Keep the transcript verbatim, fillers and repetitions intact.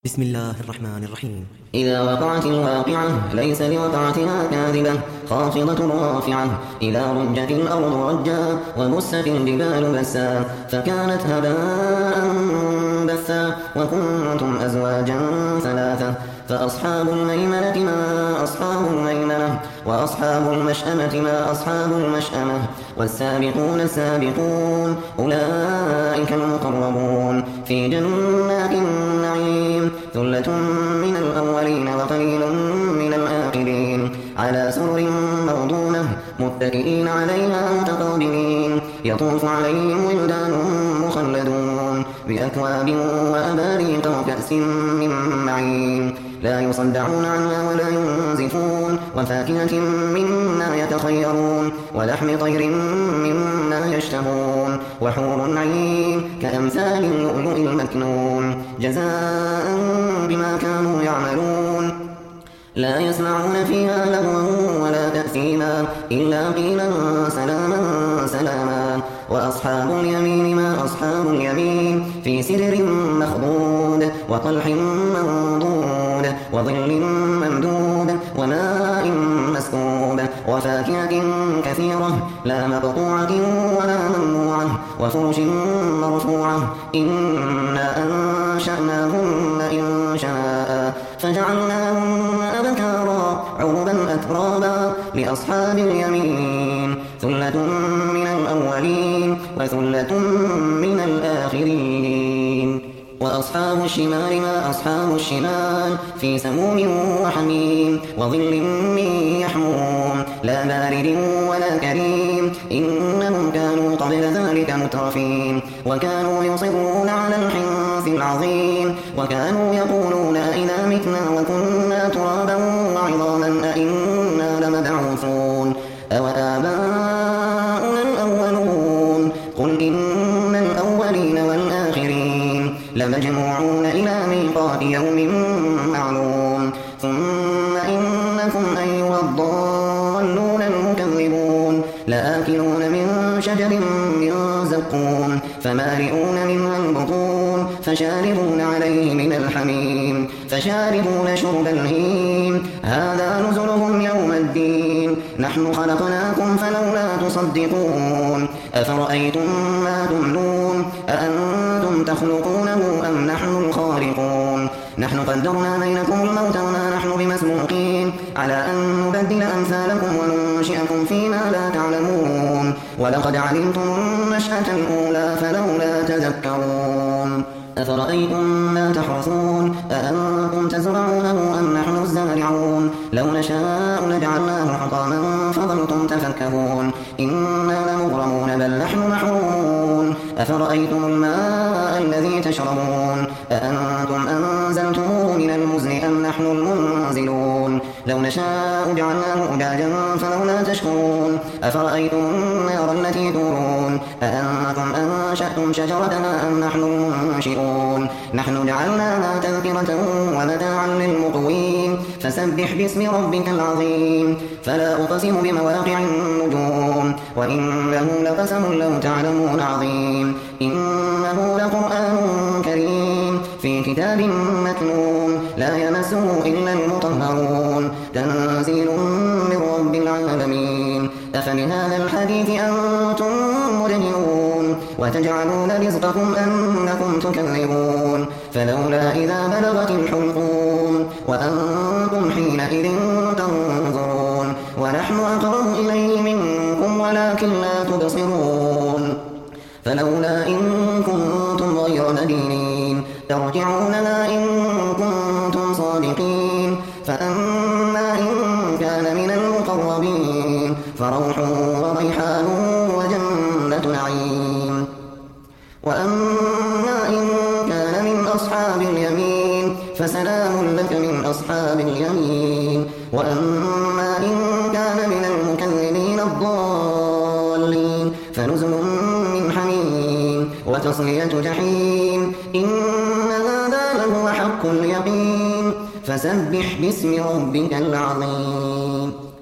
بسم الله الرحمن الرحيم. إذا وقعت الواقعة ليس لوقعتها كاذبة خافضة رافعة. إذا رجت الأرض رجا وبست الجبال بسا فكانت هباء بثا وكنتم أزواجا ثلاثة. فأصحاب الميمنة ما أصحاب الميمنة وأصحاب المشأمة ما أصحاب المشأمة والسابقون السابقون أولئك المقربون في جنات النعيم ثلة من الأولين وقليل من الآخرين على سرر موضونة متكئين عليها متقابلين يطوف عليهم ولدان مخلدون بأكواب وأباريق وكأس من معين لا يصدعون عنها ولا ينزفون وفاكهة مما يتخيرون ولحم طير مما يشتهون وحور عين كأمثال اللؤلؤ المكنون جزاء بما كانوا يعملون لا يسمعون فيها لغوا ولا تأثيما إلا قيلا سلاما سلاما. وأصحاب اليمين ما أصحاب اليمين في سدر مخضود وطلح منضود وظل ممدود وماء مسكوب وفاكهة كثيرة لا مقطوعة ولا ممنوعة وفرش مرفوعة إنا أنشأناهن إن شاء فجعلناهن أبكارا عربا أترابا لأصحاب اليمين ثلة من الأولين وثلة من الآخرين. وأصحاب الشمال ما أصحاب الشمال في سموم وحميم وظل من يحموم لا بارد ولا كريم إنهم كانوا قبل ذلك مترفين وكانوا يصرون على الحنث العظيم وكانوا يقولون أئذا متنا وكنا ترابا وعظاما أئنا لمبعوثون أو آباؤنا الأولون قل إن الأولين والآخرين لمجموعون إلى ميقات يوم معلوم ثم إنكم أيها الضالون المكذبون لآكلون من شجر من زقوم فمالئون منها البطون فشاربون عليه من الحميم فشاربون شرب الهيم هذا نزلهم يوم الدين نحن خلقناكم فلولا تصدقون أفرأيتم ما تمنون أأنتم تخلقونه أم نحن الخالقون نحن قدرنا بينكم الموت وما نحن بمسبوقين على أن نبدل أمثالكم وننشئكم فيما لا تعلمون ولقد علمتم النشأة الأولى فلولا تذكرون أفرأيتم ما تحرثون أأنتم تزرعونه أم نحن الزارعون لو نشاء لجعلناه حطاما فظلتم تفكهون إنا لمغرمون بل نحن محرومون أفرأيتم الماء الذي تشربون أأنتم أنزلتموه من المزن أم نحن المنزلون لو نشاء جعلناه أجاجا فلولا تشكرون أفرأيتم النار التي تورون أأنتم أنشأتم شجرتها أم نحن المنشئون نحن جعلناها تذكرة ومتاعا للمقوين فسبح باسم ربك العظيم فلا أقسم بمواقع النجوم وإنه لقسم لو تعلمون عظيم إنه لقرآن كريم في كتاب مكنون لا يمسه إلا المطهرون تنزيل من رب العالمين أفبهذا الحديث أنتم مدهنون وتجعلون رزقكم أنكم تكذبون فلولا إذا بلغت الحلقوم وأنتم حينئذ تنظرون ونحن أقرب إليه منكم ولكن لا تبصرون فلولا إن كنتم غير مدينين ترجعوننا إن كنتم صادقين فأما إن كان من المقربين فروح وريحان وجنة نعيم وأما إن كان من أصحاب اليمين فسلام لك من أصحاب اليمين وأما إن كان من المكذبين الضالين فنزل من حميم وتصلية جحيم إن هذا لهو حق اليقين فسبح باسم ربك العظيم.